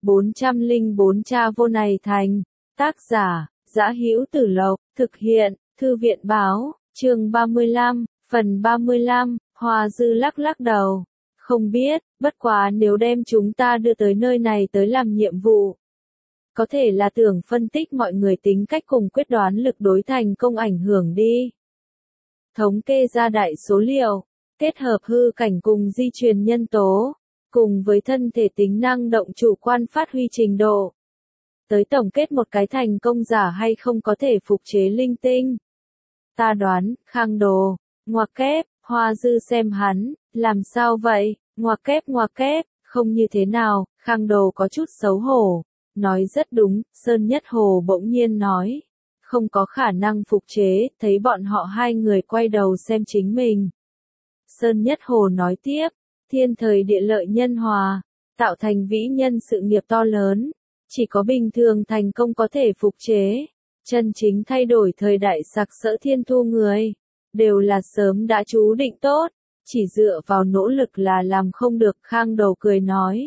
404 Cha vô này thành. Tác giả, Dã Hữu Tử Lộc, thực hiện, Thư viện báo, chương 35, phần 35, Hoa Dư lắc lắc đầu. Không biết, bất quá nếu đem chúng ta đưa tới nơi này tới làm nhiệm vụ. Có thể là tưởng phân tích mọi người tính cách cùng quyết đoán lực đối thành công ảnh hưởng đi. Thống kê ra đại số liệu, kết hợp hư cảnh cùng di truyền nhân tố, cùng với thân thể tính năng động chủ quan phát huy trình độ. Tới tổng kết một cái thành công giả hay không có thể phục chế linh tinh. Ta đoán, Khang Đồ, ngoặc kép, Hoa Dư xem hắn, làm sao vậy, ngoặc kép, không như thế nào, Khang Đồ có chút xấu hổ, nói rất đúng, Sơn Nhất Hồ bỗng nhiên nói. Không có khả năng phục chế, thấy bọn họ hai người quay đầu xem chính mình. Sơn Nhất Hồ nói tiếp, thiên thời địa lợi nhân hòa, tạo thành vĩ nhân sự nghiệp to lớn, chỉ có bình thường thành công có thể phục chế, chân chính thay đổi thời đại sặc sỡ thiên thu người, đều là sớm đã chú định tốt, chỉ dựa vào nỗ lực là làm không được. Khang Đầu cười nói.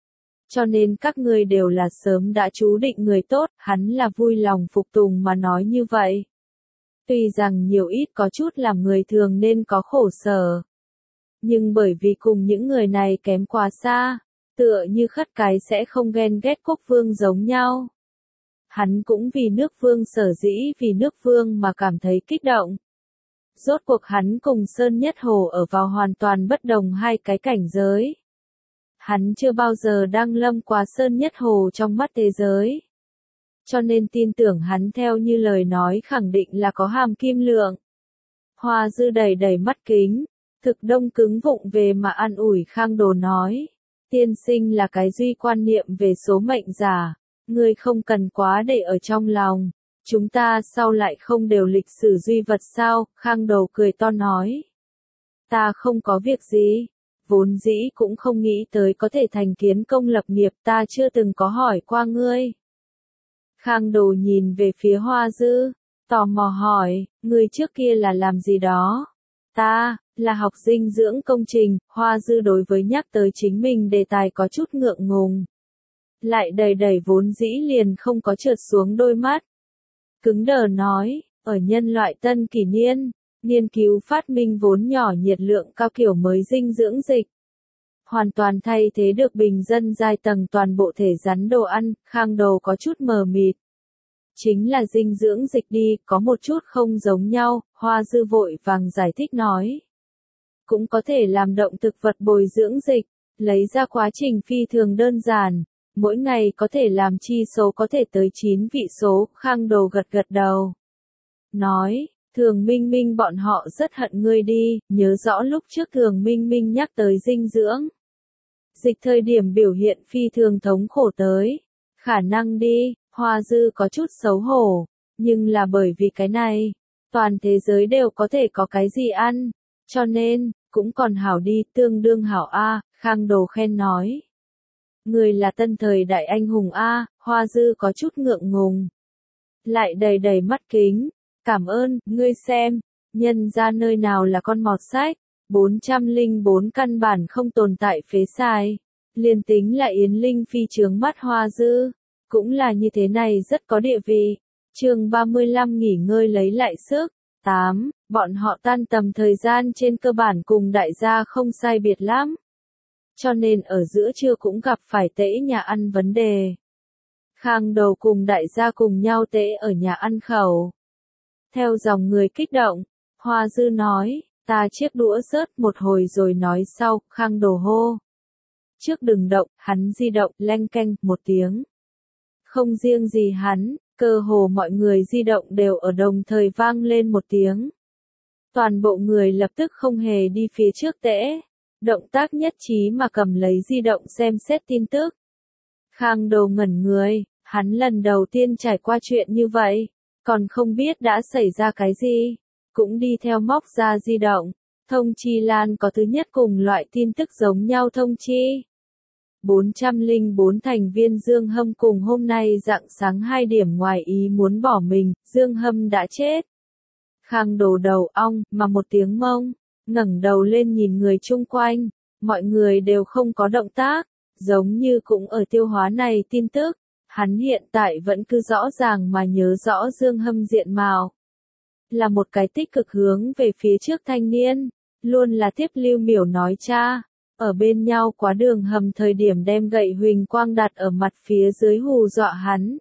Cho nên các ngươi đều là sớm đã chú định người tốt, hắn là vui lòng phục tùng mà nói như vậy. Tuy rằng nhiều ít có chút làm người thường nên có khổ sở. Nhưng bởi vì cùng những người này kém quá xa, tựa như khất cái sẽ không ghen ghét quốc vương giống nhau. Hắn cũng vì nước vương sở dĩ vì nước vương mà cảm thấy kích động. Rốt cuộc hắn cùng Sơn Nhất Hồ ở vào hoàn toàn bất đồng hai cái cảnh giới. Hắn chưa bao giờ đăng lâm qua Sơn Nhất Hồ trong mắt thế giới. Cho nên tin tưởng hắn theo như lời nói khẳng định là có hàm kim lượng. Hoa Dư đầy đầy mắt kính, thực đông cứng vụng về mà an ủi Khang Đồ nói. Tiên sinh là cái duy quan niệm về số mệnh giả, ngươi không cần quá để ở trong lòng. Chúng ta sau lại không đều lịch sử duy vật sao, Khang Đồ cười to nói. Ta không có việc gì. Vốn dĩ cũng không nghĩ tới có thể thành kiến công lập nghiệp, ta chưa từng có hỏi qua ngươi. Khang Đồ nhìn về phía Hoa Dư, tò mò hỏi, ngươi trước kia là làm gì đó? Ta, là học dinh dưỡng công trình. Hoa Dư đối với nhắc tới chính mình đề tài có chút ngượng ngùng. Lại đầy đầy vốn dĩ liền không có trượt xuống đôi mắt. Cứng đờ nói, ở nhân loại tân kỷ niên, nghiên cứu phát minh vốn nhỏ nhiệt lượng cao kiểu mới dinh dưỡng dịch. Hoàn toàn thay thế được bình dân giai tầng toàn bộ thể rắn đồ ăn. Khang Đồ có chút mờ mịt. Chính là dinh dưỡng dịch đi, có một chút không giống nhau, Hoa Dư vội vàng giải thích nói. Cũng có thể làm động thực vật bồi dưỡng dịch, lấy ra quá trình phi thường đơn giản, mỗi ngày có thể làm chi số có thể tới 9 vị số. Khang Đồ gật gật đầu. Nói. Thường Minh Minh bọn họ rất hận ngươi đi, nhớ rõ lúc trước Thường Minh Minh nhắc tới dinh dưỡng. Dịch thời điểm biểu hiện phi thường thống khổ tới. Khả năng đi, Hoa Dư có chút xấu hổ, nhưng là bởi vì cái này, toàn thế giới đều có thể có cái gì ăn, cho nên, cũng còn hảo đi, tương đương hảo a. Khang Đồ khen nói. Người là tân thời đại anh hùng a. Hoa Dư có chút ngượng ngùng. Lại đầy đầy mắt kính. Cảm ơn, ngươi xem, nhân ra nơi nào là con mọt sách, 404 căn bản không tồn tại phế sai. Liền tính là Yến Linh Phi trướng mắt Hoa Dư, cũng là như thế này rất có địa vị. Chương 35 nghỉ ngơi lấy lại sức. 8. Bọn họ tan tầm thời gian trên cơ bản cùng đại gia không sai biệt lắm. Cho nên ở giữa trưa cũng gặp phải tễ nhà ăn vấn đề. Khang Đầu cùng đại gia cùng nhau tễ ở nhà ăn khẩu. Theo dòng người kích động, Hoa Dư nói, ta chiếc đũa rớt một hồi rồi nói sau. Khang Đồ hô. Trước đừng động, hắn di động, leng keng, một tiếng. Không riêng gì hắn, cơ hồ mọi người di động đều ở đồng thời vang lên một tiếng. Toàn bộ người lập tức không hề đi phía trước tễ. Động tác nhất trí mà cầm lấy di động xem xét tin tức. Khang Đồ ngẩn người, hắn lần đầu tiên trải qua chuyện như vậy. Còn không biết đã xảy ra cái gì, cũng đi theo móc ra di động, thông chi Lan có thứ nhất cùng loại tin tức giống nhau thông chi. 404 thành viên Dương Hâm cùng hôm nay rạng sáng 2 điểm ngoài ý muốn bỏ mình, Dương Hâm đã chết. Khang Đồ đầu ong, mà một tiếng mông, ngẩng đầu lên nhìn người chung quanh, mọi người đều không có động tác, giống như cũng ở tiêu hóa này tin tức, hắn hiện tại vẫn cứ rõ ràng mà nhớ rõ Dương Hâm diện mạo. Là một cái tích cực hướng về phía trước thanh niên, luôn là tiếp Lưu Miểu nói cha, ở bên nhau quá đường hầm thời điểm đem gậy huỳnh quang đặt ở mặt phía dưới hù dọa hắn.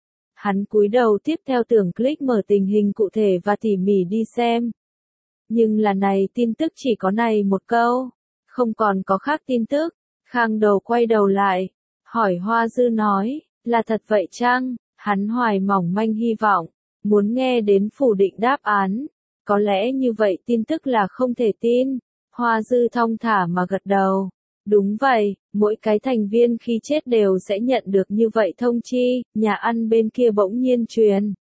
Hắn cúi đầu tiếp theo tưởng click mở tình hình cụ thể và tỉ mỉ đi xem. Nhưng là này tin tức chỉ có này một câu, không còn có khác tin tức. Khang Đầu quay đầu lại, hỏi Hoa Dư nói, là thật vậy chăng? Hắn hoài mỏng manh hy vọng, muốn nghe đến phủ định đáp án. Có lẽ như vậy tin tức là không thể tin. Hoa Dư thong thả mà gật đầu. Đúng vậy, mỗi cái thành viên khi chết đều sẽ nhận được như vậy thông chi, nhà ăn bên kia bỗng nhiên truyền.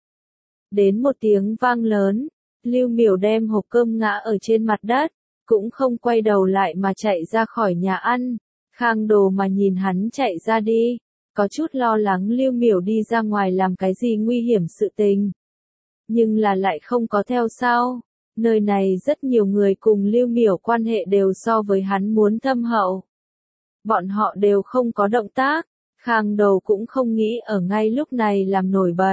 Đến một tiếng vang lớn, Lưu Miểu đem hộp cơm ngã ở trên mặt đất, cũng không quay đầu lại mà chạy ra khỏi nhà ăn. Khang Đồ mà nhìn hắn chạy ra đi, có chút lo lắng Lưu Miểu đi ra ngoài làm cái gì nguy hiểm sự tình. Nhưng là lại không có theo sau. Nơi này rất nhiều người cùng Lưu Miểu quan hệ đều so với hắn muốn thâm hậu. Bọn họ đều không có động tác, Khang Đầu cũng không nghĩ ở ngay lúc này làm nổi bật.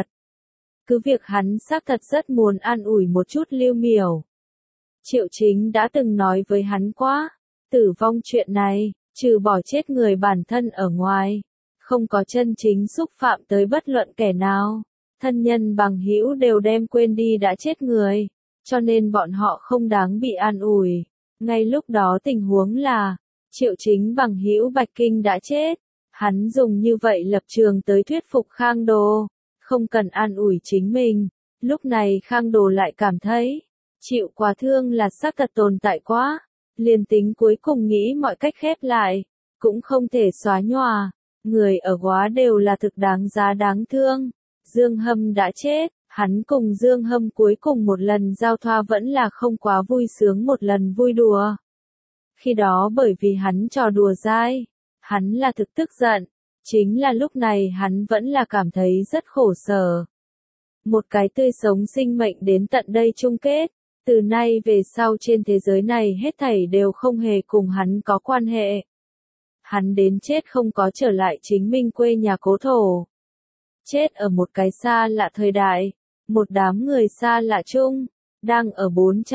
Cứ việc hắn xác thật rất muốn an ủi một chút Lưu Miểu. Triệu Chính đã từng nói với hắn quá, tử vong chuyện này, trừ bỏ chết người bản thân ở ngoài, không có chân chính xúc phạm tới bất luận kẻ nào. Thân nhân bằng hữu đều đem quên đi đã chết người, cho nên bọn họ không đáng bị an ủi. Ngay lúc đó tình huống là, Triệu Chính bằng hữu Bạch Kinh đã chết, hắn dùng như vậy lập trường tới thuyết phục Khang Đồ, không cần an ủi chính mình. Lúc này Khang Đồ lại cảm thấy, chịu quá thương là xác thật tồn tại quá, liền tính cuối cùng nghĩ mọi cách khép lại, cũng không thể xóa nhòa. Người ở Góa đều là thực đáng giá đáng thương. Dương Hâm đã chết, hắn cùng Dương Hâm cuối cùng một lần giao thoa vẫn là không quá vui sướng một lần vui đùa. Khi đó bởi vì hắn trò đùa dai, hắn là thực tức giận, chính là lúc này hắn vẫn là cảm thấy rất khổ sở. Một cái tươi sống sinh mệnh đến tận đây chung kết, từ nay về sau trên thế giới này hết thảy đều không hề cùng hắn có quan hệ. Hắn đến chết không có trở lại chính mình quê nhà cố thổ. Chết ở một cái xa lạ thời đại, một đám người xa lạ chung, đang ở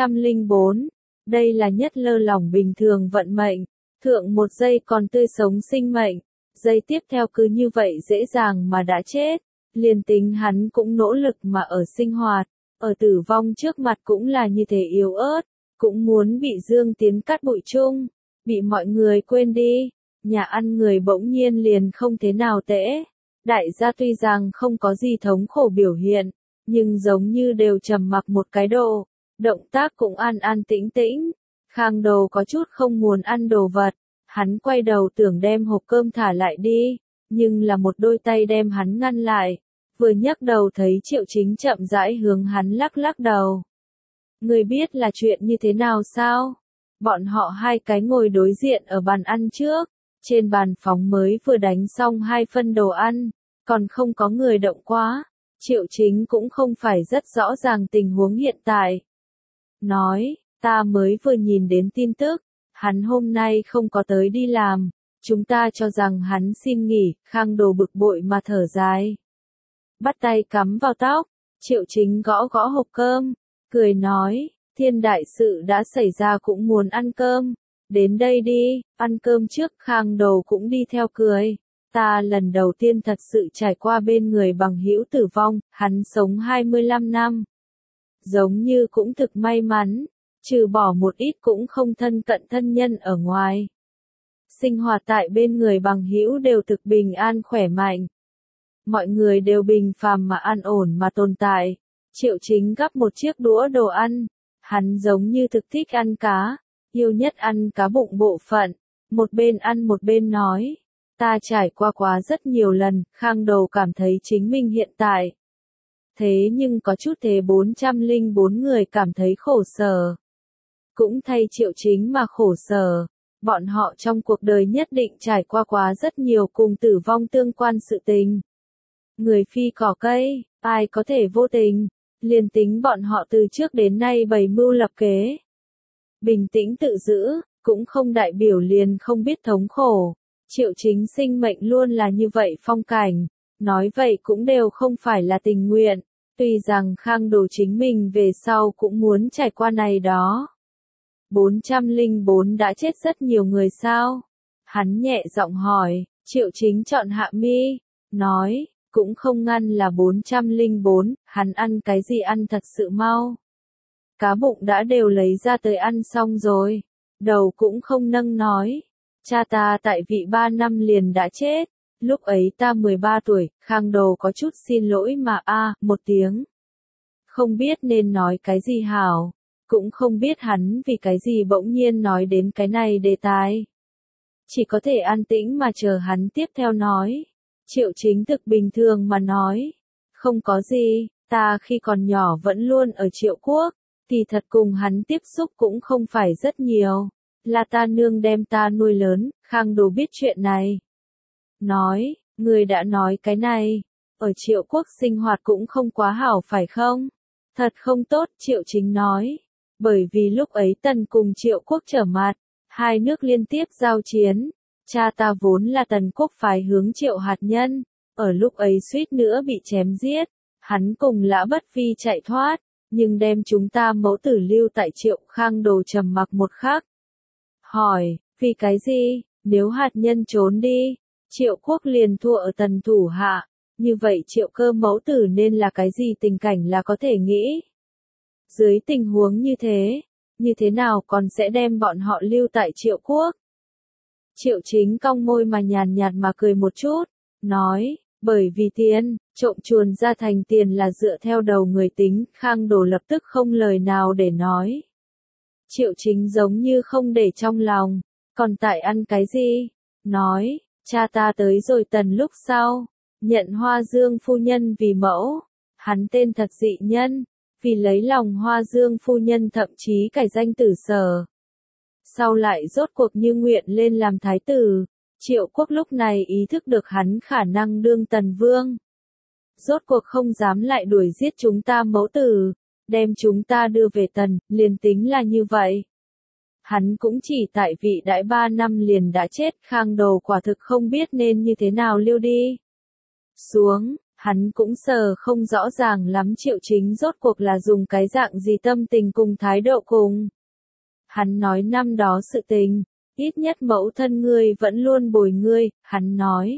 404. Đây là nhất lơ lỏng bình thường vận mệnh, thượng một giây còn tươi sống sinh mệnh, giây tiếp theo cứ như vậy dễ dàng mà đã chết. Liền tính hắn cũng nỗ lực mà ở sinh hoạt, ở tử vong trước mặt cũng là như thế yếu ớt, cũng muốn bị Dương Tiến cắt bụi chung, bị mọi người quên đi. Nhà ăn người bỗng nhiên liền không thế nào tệ. Đại gia tuy rằng không có gì thống khổ biểu hiện, nhưng giống như đều trầm mặc một cái độ, động tác cũng an an tĩnh tĩnh. Khang Đầu có chút không muốn ăn đồ vật, hắn quay đầu tưởng đem hộp cơm thả lại đi, nhưng là một đôi tay đem hắn ngăn lại, vừa nhấc đầu thấy Triệu Chính chậm rãi hướng hắn lắc lắc đầu. Người biết là chuyện như thế nào sao? Bọn họ hai cái ngồi đối diện ở bàn ăn trước, trên bàn phóng mới vừa đánh xong 2 phân đồ ăn, còn không có người động quá. Triệu Chính cũng không phải rất rõ ràng tình huống hiện tại. Nói, ta mới vừa nhìn đến tin tức, hắn hôm nay không có tới đi làm, chúng ta cho rằng hắn xin nghỉ. Khang Đồ bực bội mà thở dài. Bắt tay cắm vào tóc, Triệu Chính gõ gõ hộp cơm, cười nói, thiên đại sự đã xảy ra cũng muốn ăn cơm. Đến đây đi, ăn cơm trước. Khang Đầu cũng đi theo cười. Ta lần đầu tiên thật sự trải qua bên người bằng hữu tử vong, hắn sống 25 năm. Giống như cũng thực may mắn, trừ bỏ một ít cũng không thân cận thân nhân ở ngoài. Sinh hoạt tại bên người bằng hữu đều thực bình an khỏe mạnh. Mọi người đều bình phàm mà an ổn mà tồn tại. Triệu Chính gắp một chiếc đũa đồ ăn, hắn giống như thực thích ăn cá, yêu nhất ăn cá bụng bộ phận, một bên ăn một bên nói. Ta trải qua quá rất nhiều lần. Khang Đầu cảm thấy chính mình hiện tại. Thế nhưng có chút thế 404 người cảm thấy khổ sở. Cũng thay Triệu Chính mà khổ sở. Bọn họ trong cuộc đời nhất định trải qua quá rất nhiều cùng tử vong tương quan sự tình. Người phi cỏ cây, ai có thể vô tình, liền tính bọn họ từ trước đến nay bày mưu lập kế. Bình tĩnh tự giữ, cũng không đại biểu liền không biết thống khổ. Triệu Chính sinh mệnh luôn là như vậy phong cảnh, nói vậy cũng đều không phải là tình nguyện, tuy rằng Khang Đồ chính mình về sau cũng muốn trải qua này đó. 404 đã chết rất nhiều người sao? Hắn nhẹ giọng hỏi, Triệu Chính chọn hạ mi, nói, cũng không ngăn là 404, hắn ăn cái gì ăn thật sự mau. Cá bụng đã đều lấy ra tới ăn xong rồi, đầu cũng không nâng nói. Cha ta tại vị 3 năm liền đã chết, lúc ấy ta 13 tuổi, Khang Đồ có chút xin lỗi mà một tiếng. Không biết nên nói cái gì hảo, cũng không biết hắn vì cái gì bỗng nhiên nói đến cái này đề tài. Chỉ có thể an tĩnh mà chờ hắn tiếp theo nói. Triệu Chính thực bình thường mà nói, không có gì, ta khi còn nhỏ vẫn luôn ở Triệu Quốc, thì thật cùng hắn tiếp xúc cũng không phải rất nhiều. Là ta nương đem ta nuôi lớn, Khang Đồ biết chuyện này. Nói, người đã nói cái này, ở Triệu Quốc sinh hoạt cũng không quá hảo phải không? Thật không tốt, Triệu Chính nói. Bởi vì lúc ấy Tần cùng Triệu Quốc trở mặt, hai nước liên tiếp giao chiến. Cha ta vốn là Tần quốc phái hướng Triệu hạt nhân, ở lúc ấy suýt nữa bị chém giết. Hắn cùng Lã Bất Vi chạy thoát, nhưng đem chúng ta mẫu tử lưu tại Triệu. Khang Đồ trầm mặc một khắc. Hỏi, vì cái gì, nếu hạt nhân trốn đi, Triệu Quốc liền thua ở Tần thủ hạ, như vậy Triệu Cơ mẫu tử nên là cái gì tình cảnh là có thể nghĩ. Dưới tình huống như thế nào còn sẽ đem bọn họ lưu tại Triệu Quốc? Triệu Chính cong môi mà nhàn nhạt mà cười một chút, nói, bởi vì tiền, trộm chuồn ra thành tiền là dựa theo đầu người tính. Khang Đồ lập tức không lời nào để nói. Triệu Chính giống như không để trong lòng, còn tại ăn cái gì? Nói, cha ta tới rồi Tần lúc sau, nhận Hoa Dương phu nhân vì mẫu, hắn tên thật dị nhân, vì lấy lòng Hoa Dương phu nhân thậm chí cải danh tử Sở. Sau lại rốt cuộc như nguyện lên làm thái tử, Triệu Quốc lúc này ý thức được hắn khả năng đương Tần vương. Rốt cuộc không dám lại đuổi giết chúng ta mẫu tử, đem chúng ta đưa về Tần, liền tính là như vậy. Hắn cũng chỉ tại vị đãi 3 năm liền đã chết. Khang Đồ quả thực không biết nên như thế nào lưu đi xuống, hắn cũng sờ không rõ ràng lắm Triệu Chính rốt cuộc là dùng cái dạng gì tâm tình cùng thái độ cùng. Hắn nói năm đó sự tình, ít nhất mẫu thân ngươi vẫn luôn bồi ngươi, hắn nói.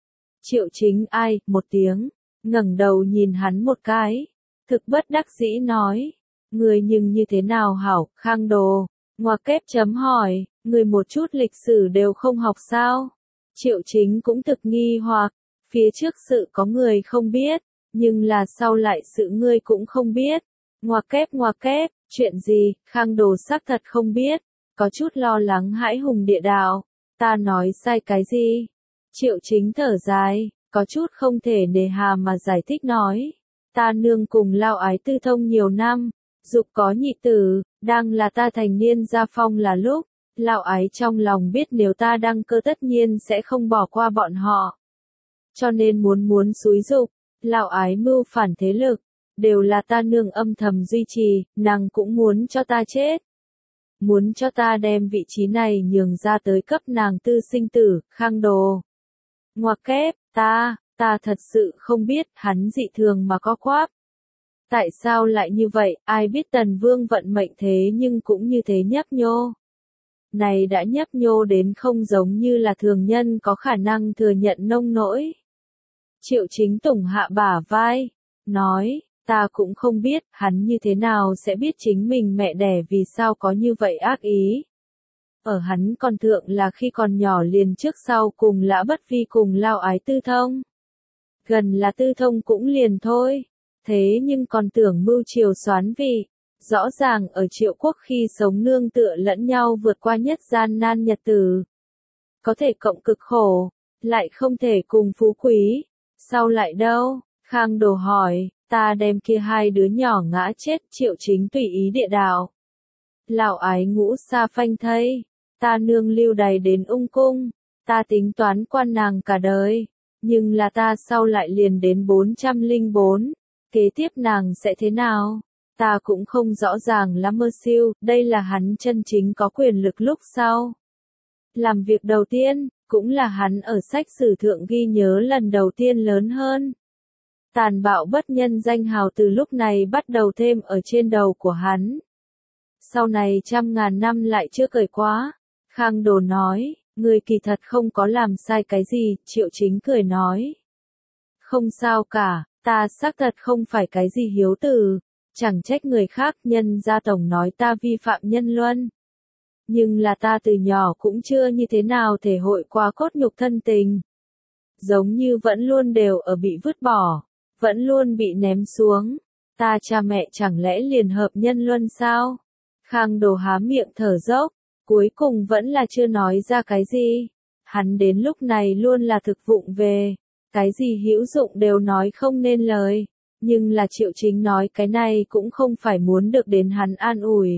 Triệu Chính ai, một tiếng, ngẩng đầu nhìn hắn một cái, thực bất đắc dĩ nói, ngươi nhưng như thế nào hảo. Khang Đồ, ngoặc kép chấm hỏi, người một chút lịch sử đều không học sao? Triệu Chính cũng thực nghi hoặc, phía trước sự có người không biết, nhưng là sau lại sự ngươi cũng không biết. Ngoặc kép, chuyện gì? Khang Đồ xác thật không biết, có chút lo lắng hãi hùng địa đạo, ta nói sai cái gì? Triệu Chính thở dài, có chút không thể nề hà mà giải thích nói, ta nương cùng Lao Ái tư thông nhiều năm, dục có nhị tử, đang là ta thành niên gia phong là lúc, Lao Ái trong lòng biết nếu ta đăng cơ tất nhiên sẽ không bỏ qua bọn họ. Cho nên muốn xúi dục, Lao Ái mưu phản thế lực, đều là ta nương âm thầm duy trì, nàng cũng muốn cho ta chết. Muốn cho ta đem vị trí này nhường ra tới cấp nàng tư sinh tử. Khang Đồ. Ngoặc kép, ta thật sự không biết. Hắn dị thường mà có quáp. Tại sao lại như vậy, ai biết Tần Vương vận mệnh thế nhưng cũng như thế nhấp nhô. Này đã nhấp nhô đến không giống như là thường nhân có khả năng thừa nhận nông nỗi. Triệu Chính tủng hạ bả vai, nói, ta cũng không biết, hắn như thế nào sẽ biết chính mình mẹ đẻ vì sao có như vậy ác ý. Ở hắn còn thượng là khi còn nhỏ liền trước sau cùng Lã Bất Vi cùng Lao Ái tư thông. Gần là tư thông cũng liền thôi, thế nhưng còn tưởng mưu triều soán vị. Rõ ràng ở Triệu Quốc khi sống nương tựa lẫn nhau vượt qua nhất gian nan nhật tử. Có thể cộng cực khổ, lại không thể cùng phú quý. Sao lại đâu? Khang Đồ hỏi, ta đem kia hai đứa nhỏ ngã chết. Triệu Chính tùy ý địa đạo. Lão Ái ngũ sa phanh thây, ta nương lưu đày đến ung cung, ta tính toán quan nàng cả đời, nhưng là ta sau lại liền đến 404, kế tiếp nàng sẽ thế nào? Ta cũng không rõ ràng lắm. Mơ siêu, đây là hắn chân chính có quyền lực lúc sau. Làm việc đầu tiên, cũng là hắn ở sách sử thượng ghi nhớ lần đầu tiên lớn hơn. Tàn bạo bất nhân danh hào từ lúc này bắt đầu thêm ở trên đầu của hắn. Sau này trăm ngàn năm lại chưa cởi quá. Khang Đồ nói, người kỳ thật không có làm sai cái gì, Triệu Chính cười nói. Không sao cả, ta xác thật không phải cái gì hiếu tử, chẳng trách người khác, nhân gia tổng nói ta vi phạm nhân luân. Nhưng là ta từ nhỏ cũng chưa như thế nào thể hội qua cốt nhục thân tình. Giống như vẫn luôn đều ở bị vứt bỏ, vẫn luôn bị ném xuống. Ta cha mẹ chẳng lẽ liền hợp nhân luân sao? Khang Đồ há miệng thở dốc, cuối cùng vẫn là chưa nói ra cái gì. Hắn đến lúc này luôn là thực vụng về, cái gì hữu dụng đều nói không nên lời. Nhưng là Triệu Chính nói cái này cũng không phải muốn được đến hắn an ủi.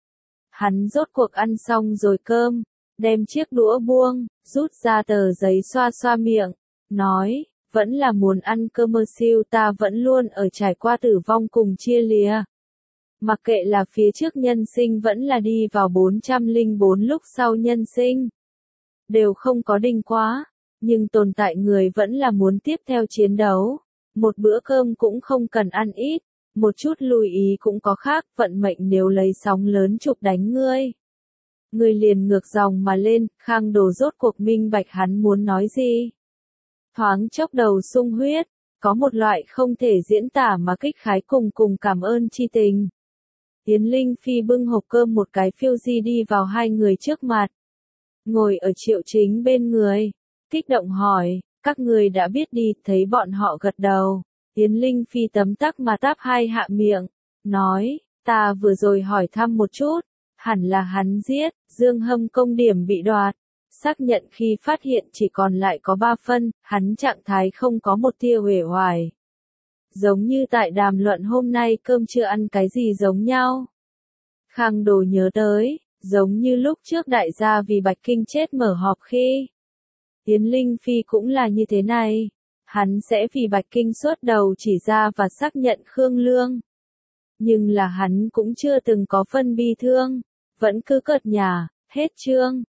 Hắn rốt cuộc ăn xong rồi cơm, đem chiếc đũa buông, rút ra tờ giấy xoa xoa miệng, nói, vẫn là muốn ăn cơm mơ siêu, ta vẫn luôn ở trải qua tử vong cùng chia lìa. Mặc kệ là phía trước nhân sinh vẫn là đi vào 404 lúc sau nhân sinh. Đều không có đinh quá, nhưng tồn tại người vẫn là muốn tiếp theo chiến đấu. Một bữa cơm cũng không cần ăn ít, một chút lưu ý cũng có khác, vận mệnh nếu lấy sóng lớn chụp đánh ngươi. Ngươi liền ngược dòng mà lên, Khang Đồ rốt cuộc minh bạch hắn muốn nói gì. Thoáng chốc đầu sung huyết, có một loại không thể diễn tả mà kích khái cùng cảm ơn chi tình. Yến Linh Phi bưng hộp cơm một cái phiêu di đi vào hai người trước mặt. Ngồi ở Triệu Chính bên người, kích động hỏi, các người đã biết đi, thấy bọn họ gật đầu. Yến Linh Phi tấm tắc mà táp hai hạ miệng, nói, ta vừa rồi hỏi thăm một chút, hẳn là hắn giết, Dương Hâm công điểm bị đoạt. Xác nhận khi phát hiện chỉ còn lại có 3 phân, hắn trạng thái không có một tia uể oải. Giống như tại đàm luận hôm nay cơm chưa ăn cái gì giống nhau. Khang Đồ nhớ tới, giống như lúc trước đại gia vì Bạch Kinh chết mở họp khi. Yến Linh Phi cũng là như thế này. Hắn sẽ vì Bạch Kinh xuất đầu chỉ ra và xác nhận Khương Lương. Nhưng là hắn cũng chưa từng có phân bi thương, vẫn cứ cợt nhả, hết chương.